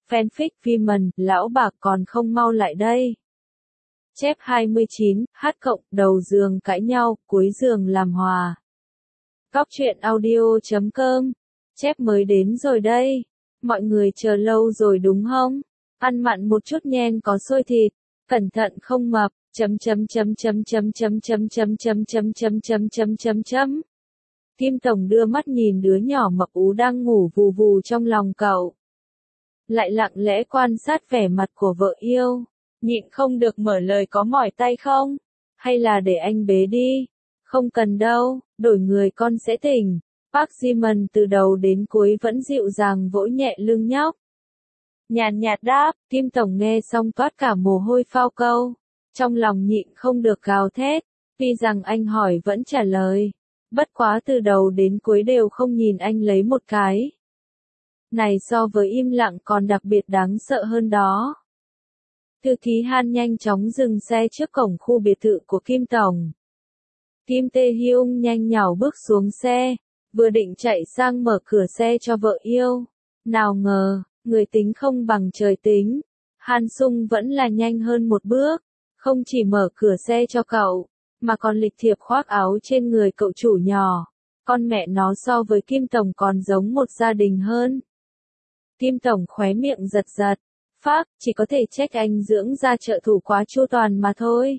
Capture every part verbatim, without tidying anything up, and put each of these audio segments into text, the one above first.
Fanfic Viman, lão bạc còn không mau lại đây. Chép hai mươi chín, H cộng, đầu giường cãi nhau, cuối giường làm hòa. Góc truyện audio chấm com. Chép mới đến rồi đây. Mọi người chờ lâu rồi đúng không? Ăn mặn một chút nhen có xôi thịt. Cẩn thận không mập. Chấm chấm chấm chấm chấm chấm chấm chấm chấm chấm chấm chấm chấm chấm chấm. Kim Tổng đưa mắt nhìn đứa nhỏ mập ú đang ngủ vù vù trong lòng cậu. Lại lặng lẽ quan sát vẻ mặt của vợ yêu. Nhịn không được mở lời có mỏi tay không? Hay là để anh bế đi? Không cần đâu, đổi người con sẽ tỉnh. Park Ji-man từ đầu đến cuối vẫn dịu dàng vỗ nhẹ lưng nhóc. Nhàn nhạt đáp, Kim Tổng nghe xong toát cả mồ hôi phao câu. Trong lòng nhịn không được gào thét. Tuy rằng anh hỏi vẫn trả lời. Bất quá từ đầu đến cuối đều không nhìn anh lấy một cái. Này so với im lặng còn đặc biệt đáng sợ hơn đó. Thư ký Han nhanh chóng dừng xe trước cổng khu biệt thự của Kim Tổng. Kim Tae-hyung nhanh nhảu bước xuống xe, vừa định chạy sang mở cửa xe cho vợ yêu. Nào ngờ, người tính không bằng trời tính. Han Sung vẫn là nhanh hơn một bước, không chỉ mở cửa xe cho cậu, mà còn lịch thiệp khoác áo trên người cậu chủ nhỏ. Con mẹ nó so với Kim Tổng còn giống một gia đình hơn. Kim Tổng khóe miệng giật giật. Phác, chỉ có thể trách anh dưỡng ra trợ thủ quá chu toàn mà thôi.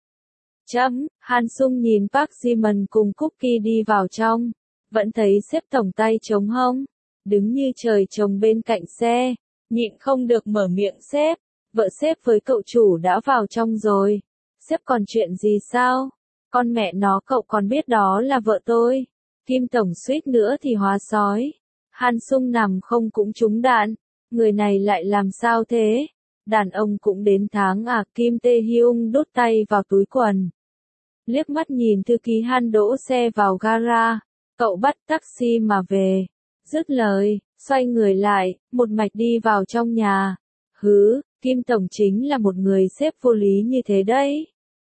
Chấm, Han Sung nhìn Park Ji-man cùng Cookie đi vào trong, vẫn thấy sếp tổng tay trống hông, đứng như trời trồng bên cạnh xe, nhịn không được mở miệng sếp, vợ sếp với cậu chủ đã vào trong rồi, sếp còn chuyện gì sao? Con mẹ nó cậu còn biết đó là vợ tôi. Kim Tổng suýt nữa thì hóa sói. Han Sung nằm không cũng trúng đạn. Người này lại làm sao thế? Đàn ông cũng đến tháng à? Kim Tae-hyung đút tay vào túi quần. Liếc mắt nhìn thư ký Han đỗ xe vào gara. Cậu bắt taxi mà về. Dứt lời, xoay người lại, một mạch đi vào trong nhà. Hứ, Kim Tổng chính là một người sếp vô lý như thế đấy.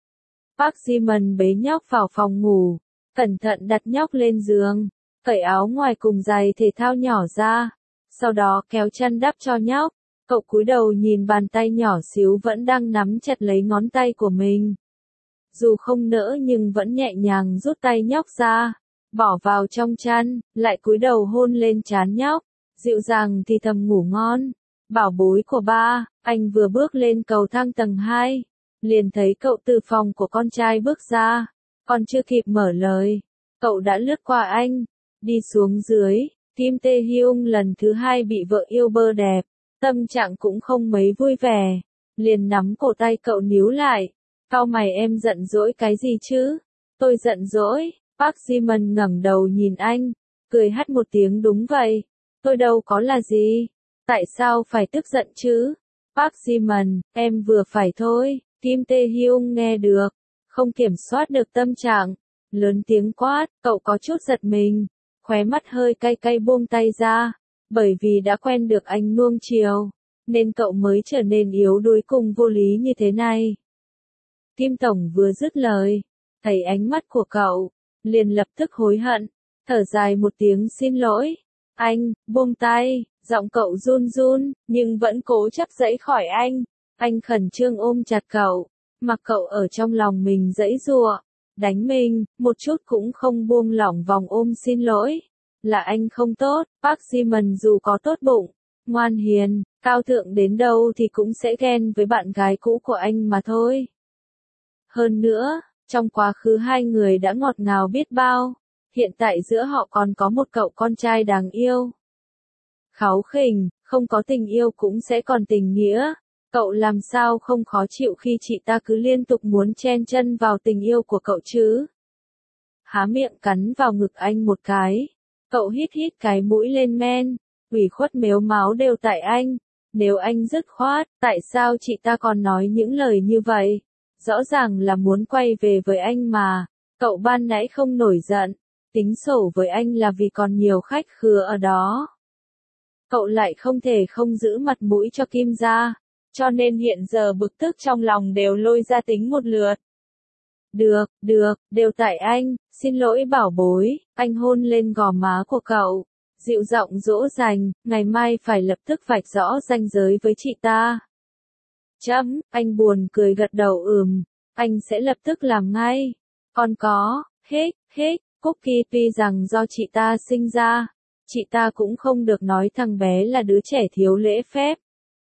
Park Ji-man bế nhóc vào phòng ngủ. Cẩn thận đặt nhóc lên giường. Cởi áo ngoài cùng giày thể thao nhỏ ra. Sau đó kéo chăn đắp cho nhóc, cậu cúi đầu nhìn bàn tay nhỏ xíu vẫn đang nắm chặt lấy ngón tay của mình. Dù không nỡ nhưng vẫn nhẹ nhàng rút tay nhóc ra, bỏ vào trong chăn, lại cúi đầu hôn lên trán nhóc, dịu dàng thì thầm ngủ ngon. Bảo bối của ba, anh vừa bước lên cầu thang tầng hai, liền thấy cậu từ phòng của con trai bước ra, còn chưa kịp mở lời, cậu đã lướt qua anh, đi xuống dưới. Kim Tae-hyung lần thứ hai bị vợ yêu bơ đẹp, tâm trạng cũng không mấy vui vẻ, liền nắm cổ tay cậu níu lại. Cau mày em giận dỗi cái gì chứ? Tôi giận dỗi. Park Ji-man ngẩng đầu nhìn anh, cười hắt một tiếng đúng vậy. Tôi đâu có là gì. Tại sao phải tức giận chứ? Park Ji-man, em vừa phải thôi. Kim Tae-hyung nghe được, không kiểm soát được tâm trạng, lớn tiếng quát, cậu có chút giật mình. Khóe mắt hơi cay cay buông tay ra, bởi vì đã quen được anh nuông chiều, nên cậu mới trở nên yếu đuối cùng vô lý như thế này. Kim Tổng vừa dứt lời, thấy ánh mắt của cậu, liền lập tức hối hận, thở dài một tiếng xin lỗi. Anh, buông tay, giọng cậu run run, nhưng vẫn cố chấp giãy khỏi anh. Anh khẩn trương ôm chặt cậu, mặc cậu ở trong lòng mình giãy giụa. Đánh mình, một chút cũng không buông lỏng vòng ôm xin lỗi. Là anh không tốt, Park Ji-man dù có tốt bụng, ngoan hiền, cao thượng đến đâu thì cũng sẽ ghen với bạn gái cũ của anh mà thôi. Hơn nữa, trong quá khứ hai người đã ngọt ngào biết bao, hiện tại giữa họ còn có một cậu con trai đáng yêu. Kháu khỉnh, không có tình yêu cũng sẽ còn tình nghĩa. Cậu làm sao không khó chịu khi chị ta cứ liên tục muốn chen chân vào tình yêu của cậu chứ? Há miệng cắn vào ngực anh một cái. Cậu hít hít cái mũi lên men. Ủy khuất mếu máo đều tại anh. Nếu anh dứt khoát, tại sao chị ta còn nói những lời như vậy? Rõ ràng là muốn quay về với anh mà. Cậu ban nãy không nổi giận. Tính sổ với anh là vì còn nhiều khách khứa ở đó. Cậu lại không thể không giữ mặt mũi cho Kim gia. Cho nên hiện giờ bực tức trong lòng đều lôi ra tính một lượt. Được, được, đều tại anh, xin lỗi bảo bối, anh hôn lên gò má của cậu, dịu giọng dỗ dành, ngày mai phải lập tức vạch rõ ranh giới với chị ta. Chấm, anh buồn cười gật đầu ừm, anh sẽ lập tức làm ngay. Còn có, hích, hích, Cookie tuy rằng do chị ta sinh ra, chị ta cũng không được nói thằng bé là đứa trẻ thiếu lễ phép.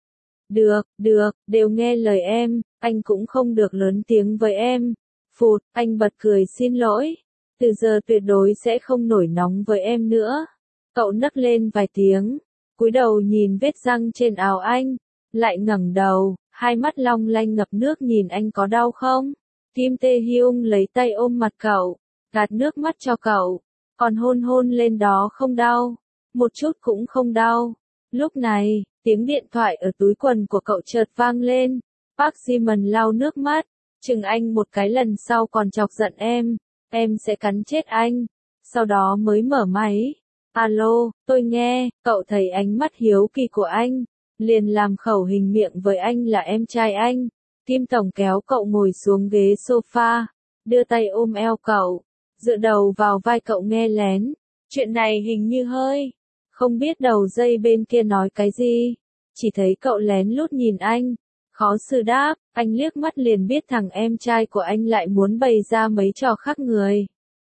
Được, được, đều nghe lời em, anh cũng không được lớn tiếng với em. Phụt, anh bật cười xin lỗi. Từ giờ tuyệt đối sẽ không nổi nóng với em nữa. Cậu nấc lên vài tiếng, cúi đầu nhìn vết răng trên áo anh, lại ngẩng đầu, hai mắt long lanh ngập nước nhìn anh có đau không? Kim Tae Hyung lấy tay ôm mặt cậu, gạt nước mắt cho cậu, còn hôn hôn lên đó không đau, một chút cũng không đau. Lúc này, tiếng điện thoại ở túi quần của cậu chợt vang lên, Park Ji-man lau nước mắt, chừng anh một cái lần sau còn chọc giận em, em sẽ cắn chết anh, sau đó mới mở máy. Alo, tôi nghe, cậu thấy ánh mắt hiếu kỳ của anh, liền làm khẩu hình miệng với anh là em trai anh. Kim Tổng kéo cậu ngồi xuống ghế sofa, đưa tay ôm eo cậu, dựa đầu vào vai cậu nghe lén. Chuyện này hình như hơi, không biết đầu dây bên kia nói cái gì, chỉ thấy cậu lén lút nhìn anh, khó xử đáp, anh liếc mắt liền biết thằng em trai của anh lại muốn bày ra mấy trò khác người.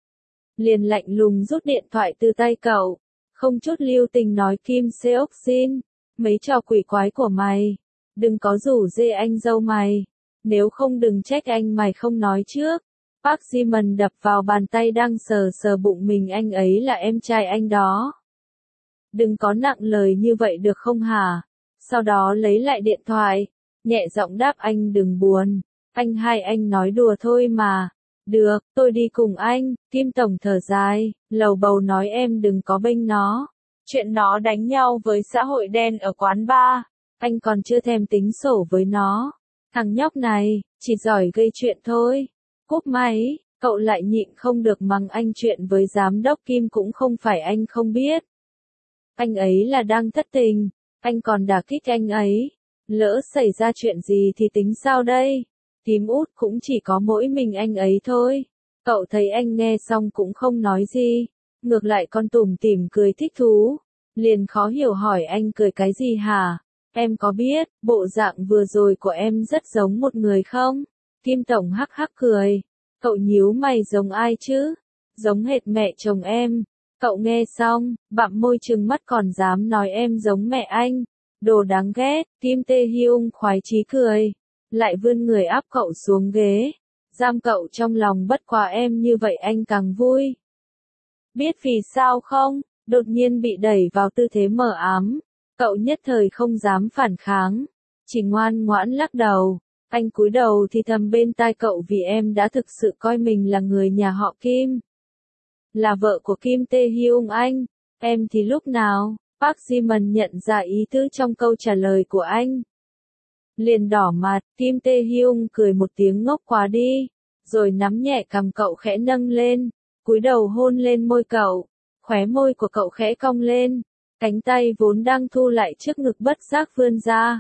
Liền lạnh lùng rút điện thoại từ tay cậu, không chút lưu tình nói Kim Seok Jin, mấy trò quỷ quái của mày, đừng có rủ dê anh dâu mày, nếu không đừng trách anh mày không nói trước. Park Ji-man đập vào bàn tay đang sờ sờ bụng mình, anh ấy là em trai anh đó. Đừng có nặng lời như vậy được không hả? Sau đó lấy lại điện thoại, nhẹ giọng đáp anh đừng buồn, anh hai anh nói đùa thôi mà. Được, tôi đi cùng anh. Kim Tổng thở dài, lầu bầu nói em đừng có bênh nó. Chuyện nó đánh nhau với xã hội đen ở quán bar, anh còn chưa thèm tính sổ với nó. Thằng nhóc này, chỉ giỏi gây chuyện thôi. Cúp máy, cậu lại nhịn không được mắng anh, chuyện với giám đốc Kim cũng không phải anh không biết. Anh ấy là đang thất tình, anh còn đả kích anh ấy. Lỡ xảy ra chuyện gì thì tính sao đây? Tím út cũng chỉ có mỗi mình anh ấy thôi. Cậu thấy anh nghe xong cũng không nói gì, ngược lại con tủm tỉm cười thích thú. Liền khó hiểu hỏi anh cười cái gì hả? Em có biết, bộ dạng vừa rồi của em rất giống một người không? Kim Tổng hắc hắc cười. Cậu nhíu mày giống ai chứ? Giống hệt mẹ chồng em. Cậu nghe xong, bặm môi trừng mắt còn dám nói em giống mẹ anh. Đồ đáng ghét. Kim Tae Hyung khoái chí cười, lại vươn người áp cậu xuống ghế, giam cậu trong lòng. Bất quá em như vậy anh càng vui. Biết vì sao không? Đột nhiên bị đẩy vào tư thế mờ ám, cậu nhất thời không dám phản kháng, chỉ ngoan ngoãn lắc đầu. Anh cúi đầu thì thầm bên tai cậu, vì em đã thực sự coi mình là người nhà họ Kim, là vợ của Kim Tae Hyung anh. Em thì lúc nào? Park Ji-man nhận ra ý tứ trong câu trả lời của anh, liền đỏ mặt. Kim Tae Hyung cười một tiếng ngốc quá đi, rồi nắm nhẹ cằm cậu khẽ nâng lên, cúi đầu hôn lên môi cậu. Khóe môi của cậu khẽ cong lên, cánh tay vốn đang thu lại trước ngực bất giác vươn ra,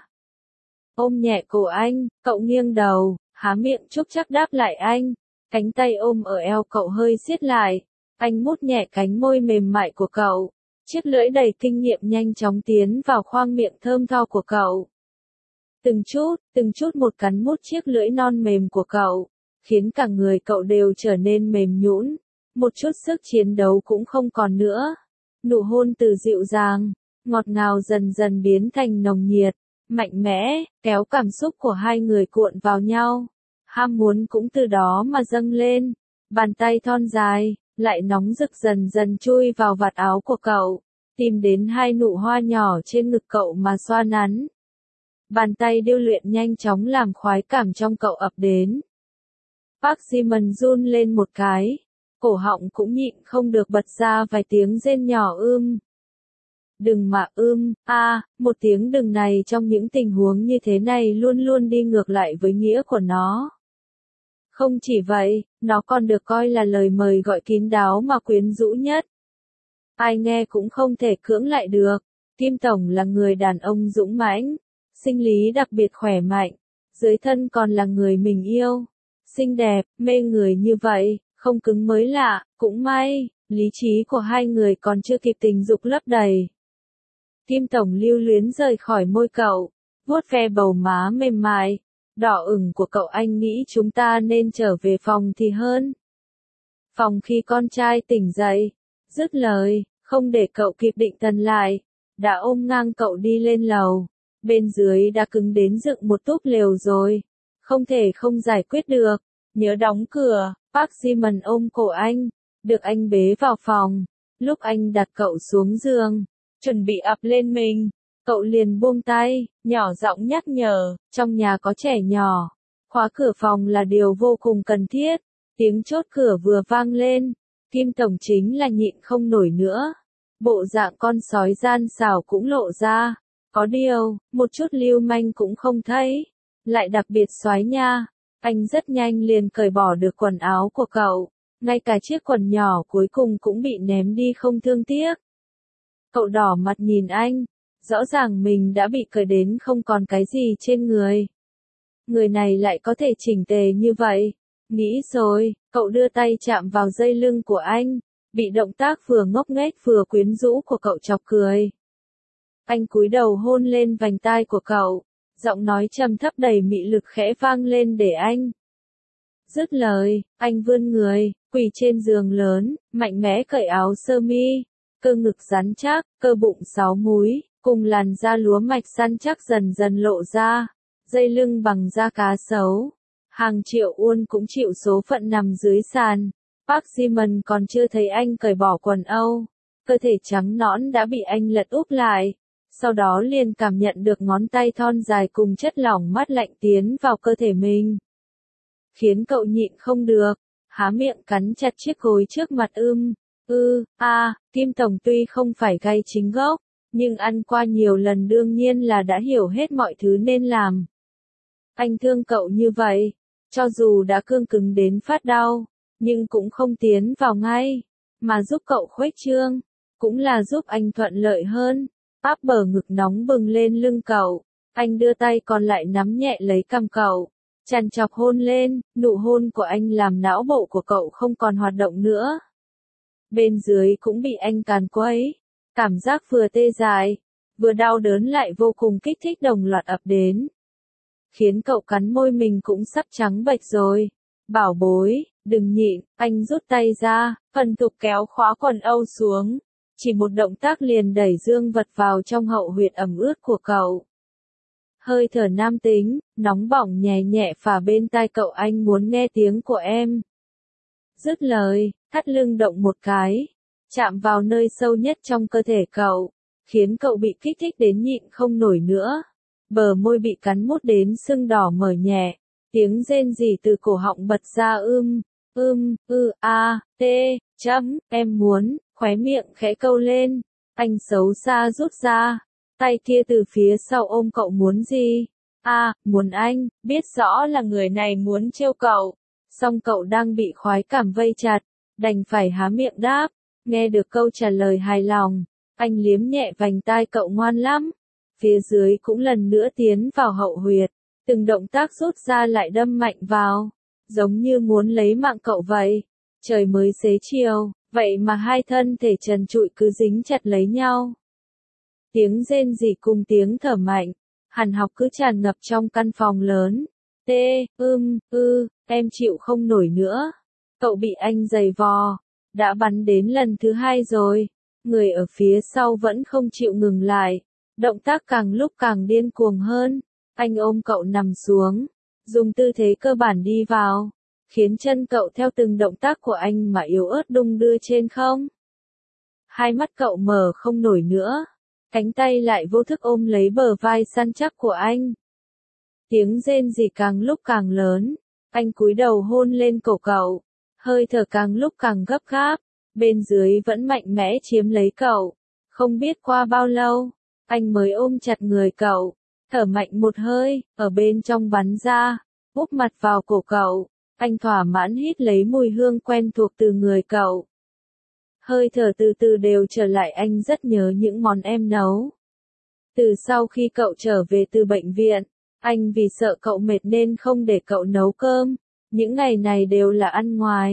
ôm nhẹ cổ anh. Cậu nghiêng đầu, há miệng chúc chắc đáp lại anh. Cánh tay ôm ở eo cậu hơi siết lại, anh mút nhẹ cánh môi mềm mại của cậu. Chiếc lưỡi đầy kinh nghiệm nhanh chóng tiến vào khoang miệng thơm tho của cậu. Từng chút, từng chút một cắn mút chiếc lưỡi non mềm của cậu, khiến cả người cậu đều trở nên mềm nhũn, một chút sức chiến đấu cũng không còn nữa. Nụ hôn từ dịu dàng, ngọt ngào dần dần biến thành nồng nhiệt, mạnh mẽ, kéo cảm xúc của hai người cuộn vào nhau. Ham muốn cũng từ đó mà dâng lên, bàn tay thon dài, lại nóng rực dần dần chui vào vạt áo của cậu, tìm đến hai nụ hoa nhỏ trên ngực cậu mà xoa nắn. Bàn tay điêu luyện nhanh chóng làm khoái cảm trong cậu ập đến. Park Ji-man run lên một cái, cổ họng cũng nhịn không được bật ra vài tiếng rên nhỏ ưm. Đừng mà ưm, a, à, một tiếng đừng này trong những tình huống như thế này luôn luôn đi ngược lại với nghĩa của nó. Không chỉ vậy, nó còn được coi là lời mời gọi kín đáo mà quyến rũ nhất. Ai nghe cũng không thể cưỡng lại được. Kim Tổng là người đàn ông dũng mãnh, sinh lý đặc biệt khỏe mạnh, dưới thân còn là người mình yêu. Xinh đẹp, mê người như vậy, không cứng mới lạ, cũng may, lý trí của hai người còn chưa kịp tình dục lấp đầy. Kim Tổng lưu luyến rời khỏi môi cậu, vuốt ve bầu má mềm mại, đỏ ửng của cậu. Anh nghĩ chúng ta nên trở về phòng thì hơn. Phòng khi con trai tỉnh dậy, dứt lời, không để cậu kịp định thần lại, đã ôm ngang cậu đi lên lầu. Bên dưới đã cứng đến dựng một túp lều rồi, không thể không giải quyết được. Nhớ đóng cửa, Park Ji-man ôm cổ anh, được anh bế vào phòng. Lúc anh đặt cậu xuống giường, chuẩn bị ập lên mình, cậu liền buông tay, nhỏ giọng nhắc nhở, trong nhà có trẻ nhỏ, khóa cửa phòng là điều vô cùng cần thiết. Tiếng chốt cửa vừa vang lên, Kim Tổng chính là nhịn không nổi nữa. Bộ dạng con sói gian xảo cũng lộ ra, có điều, một chút lưu manh cũng không thấy, lại đặc biệt xoái nha. Anh rất nhanh liền cởi bỏ được quần áo của cậu, ngay cả chiếc quần nhỏ cuối cùng cũng bị ném đi không thương tiếc. Cậu đỏ mặt nhìn anh, rõ ràng mình đã bị cởi đến không còn cái gì trên người. Người này lại có thể chỉnh tề như vậy. Nghĩ rồi, cậu đưa tay chạm vào dây lưng của anh, bị động tác vừa ngốc nghếch vừa quyến rũ của cậu chọc cười. Anh cúi đầu hôn lên vành tai của cậu, giọng nói trầm thấp đầy mị lực khẽ vang lên để anh. Dứt lời, anh vươn người, quỳ trên giường lớn, mạnh mẽ cởi áo sơ mi, cơ ngực rắn chắc, cơ bụng sáu múi, cùng làn da lúa mạch săn chắc dần dần lộ ra, dây lưng bằng da cá sấu. Hàng triệu won cũng chịu số phận nằm dưới sàn. Park Ji-man còn chưa thấy anh cởi bỏ quần âu, cơ thể trắng nõn đã bị anh lật úp lại, sau đó liền cảm nhận được ngón tay thon dài cùng chất lỏng mát lạnh tiến vào cơ thể mình. Khiến cậu nhịn không được, há miệng cắn chặt chiếc gối trước mặt. ưm, ư, a, à, Kim Tổng tuy không phải gay chính gốc, nhưng ăn qua nhiều lần đương nhiên là đã hiểu hết mọi thứ nên làm. Anh thương cậu như vậy, cho dù đã cương cứng đến phát đau, nhưng cũng không tiến vào ngay, mà giúp cậu khuếch trương, cũng là giúp anh thuận lợi hơn. Áp bờ ngực nóng bừng lên lưng cậu, anh đưa tay còn lại nắm nhẹ lấy cằm cậu, trằn trọc hôn lên. Nụ hôn của anh làm não bộ của cậu không còn hoạt động nữa. Bên dưới cũng bị anh càn quấy, cảm giác vừa tê dại, vừa đau đớn lại vô cùng kích thích đồng loạt ập đến, khiến cậu cắn môi mình cũng sắp trắng bệch rồi. Bảo bối, đừng nhịn, anh rút tay ra, phần tục kéo khóa quần âu xuống, chỉ một động tác liền đẩy dương vật vào trong hậu huyệt ẩm ướt của cậu. Hơi thở nam tính, nóng bỏng nhẹ nhẹ phả bên tai cậu. Anh muốn nghe tiếng của em. Dứt lời, thắt lưng động một cái, chạm vào nơi sâu nhất trong cơ thể cậu, khiến cậu bị kích thích đến nhịn không nổi nữa. Bờ môi bị cắn mút đến sưng đỏ mở nhẹ, tiếng rên rỉ từ cổ họng bật ra. ưm, ưm, ư, a, t, chấm, em muốn, khóe miệng khẽ câu lên. Anh xấu xa rút ra, tay kia từ phía sau ôm cậu. Muốn gì? A, à, muốn anh, biết rõ là người này muốn trêu cậu, song cậu đang bị khoái cảm vây chặt, đành phải há miệng đáp. Nghe được câu trả lời hài lòng, anh liếm nhẹ vành tai cậu. Ngoan lắm. Phía dưới cũng lần nữa tiến vào hậu huyệt, từng động tác rút ra lại đâm mạnh vào, giống như muốn lấy mạng cậu vậy. Trời mới xế chiều, vậy mà hai thân thể trần trụi cứ dính chặt lấy nhau. Tiếng rên rỉ cùng tiếng thở mạnh, hằn học cứ tràn ngập trong căn phòng lớn. T, ưm, ư, em chịu không nổi nữa. Cậu bị anh giày vò, đã bắn đến lần thứ hai rồi. Người ở phía sau vẫn không chịu ngừng lại, động tác càng lúc càng điên cuồng hơn. Anh ôm cậu nằm xuống, dùng tư thế cơ bản đi vào, khiến chân cậu theo từng động tác của anh mà yếu ớt đung đưa trên không. Hai mắt cậu mở không nổi nữa, cánh tay lại vô thức ôm lấy bờ vai săn chắc của anh. Tiếng rên rỉ càng lúc càng lớn, anh cúi đầu hôn lên cổ cậu, hơi thở càng lúc càng gấp gáp, bên dưới vẫn mạnh mẽ chiếm lấy cậu. Không biết qua bao lâu, anh mới ôm chặt người cậu, thở mạnh một hơi, ở bên trong bắn ra, úp mặt vào cổ cậu. Anh thỏa mãn hít lấy mùi hương quen thuộc từ người cậu. Hơi thở từ từ đều trở lại. Anh rất nhớ những món em nấu. Từ sau khi cậu trở về từ bệnh viện, anh vì sợ cậu mệt nên không để cậu nấu cơm. Những ngày này đều là ăn ngoài.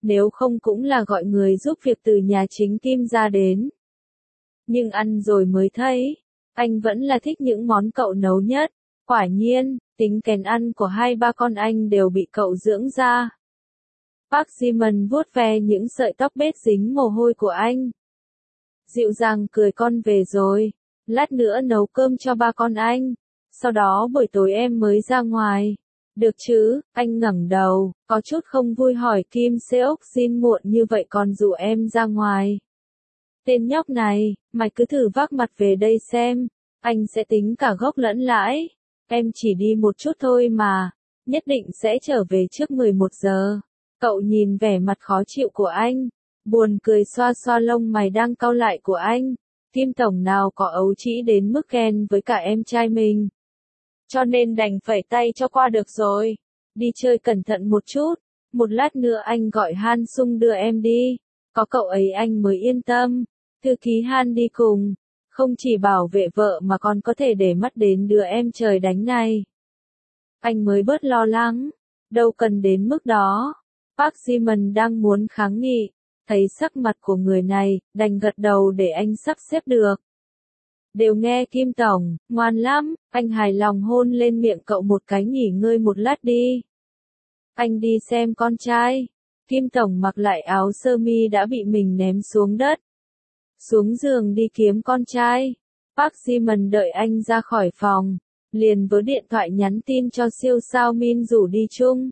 nếu không cũng là gọi người giúp việc từ nhà chính Kim ra đến. Nhưng ăn rồi mới thấy, anh vẫn là thích những món cậu nấu nhất. Quả nhiên, tính kén ăn của hai ba con anh đều bị cậu dưỡng ra. Park Ji-man vuốt ve những sợi tóc bết dính mồ hôi của anh. Dịu dàng cười, con về rồi, lát nữa nấu cơm cho ba con anh, sau đó buổi tối em mới ra ngoài. Được chứ, anh ngẩng đầu, có chút không vui hỏi Kim Seok Jin muộn như vậy còn dụ em ra ngoài. Tên nhóc này, mày cứ thử vác mặt về đây xem, anh sẽ tính cả gốc lẫn lãi. Em chỉ đi một chút thôi mà, nhất định sẽ trở về trước mười một giờ. Cậu nhìn vẻ mặt khó chịu của anh, buồn cười xoa xoa lông mày đang cau lại của anh. Kim tổng nào có ấu trĩ đến mức ghen với cả em trai mình. Cho nên đành phẩy tay cho qua được rồi. Đi chơi cẩn thận một chút, một lát nữa anh gọi Han Sung đưa em đi. Có cậu ấy anh mới yên tâm. Thư ký Han đi cùng, không chỉ bảo vệ vợ mà còn có thể để mắt đến đứa em trời đánh này. Anh mới bớt lo lắng, đâu cần đến mức đó. Park Ji-man đang muốn kháng nghị, thấy sắc mặt của người này, đành gật đầu để anh sắp xếp được. Đều nghe Kim tổng, ngoan lắm, anh hài lòng hôn lên miệng cậu một cái, nghỉ ngơi một lát đi. Anh đi xem con trai. Kim tổng mặc lại áo sơ mi đã bị mình ném xuống đất. Xuống giường đi kiếm con trai. Park Ji-man đợi anh ra khỏi phòng, liền với điện thoại nhắn tin cho siêu sao Min rủ đi chung.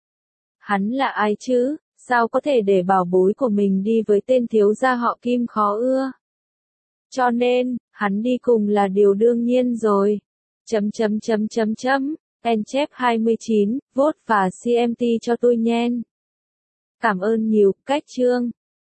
Hắn là ai chứ, sao có thể để bảo bối của mình đi với tên thiếu gia họ Kim khó ưa. Cho nên, hắn đi cùng là điều đương nhiên rồi. Chấm chấm chấm chấm chấm, en chép hai mươi chín, vote và xê em tê cho tôi nhen. Cảm ơn nhiều, cách chương.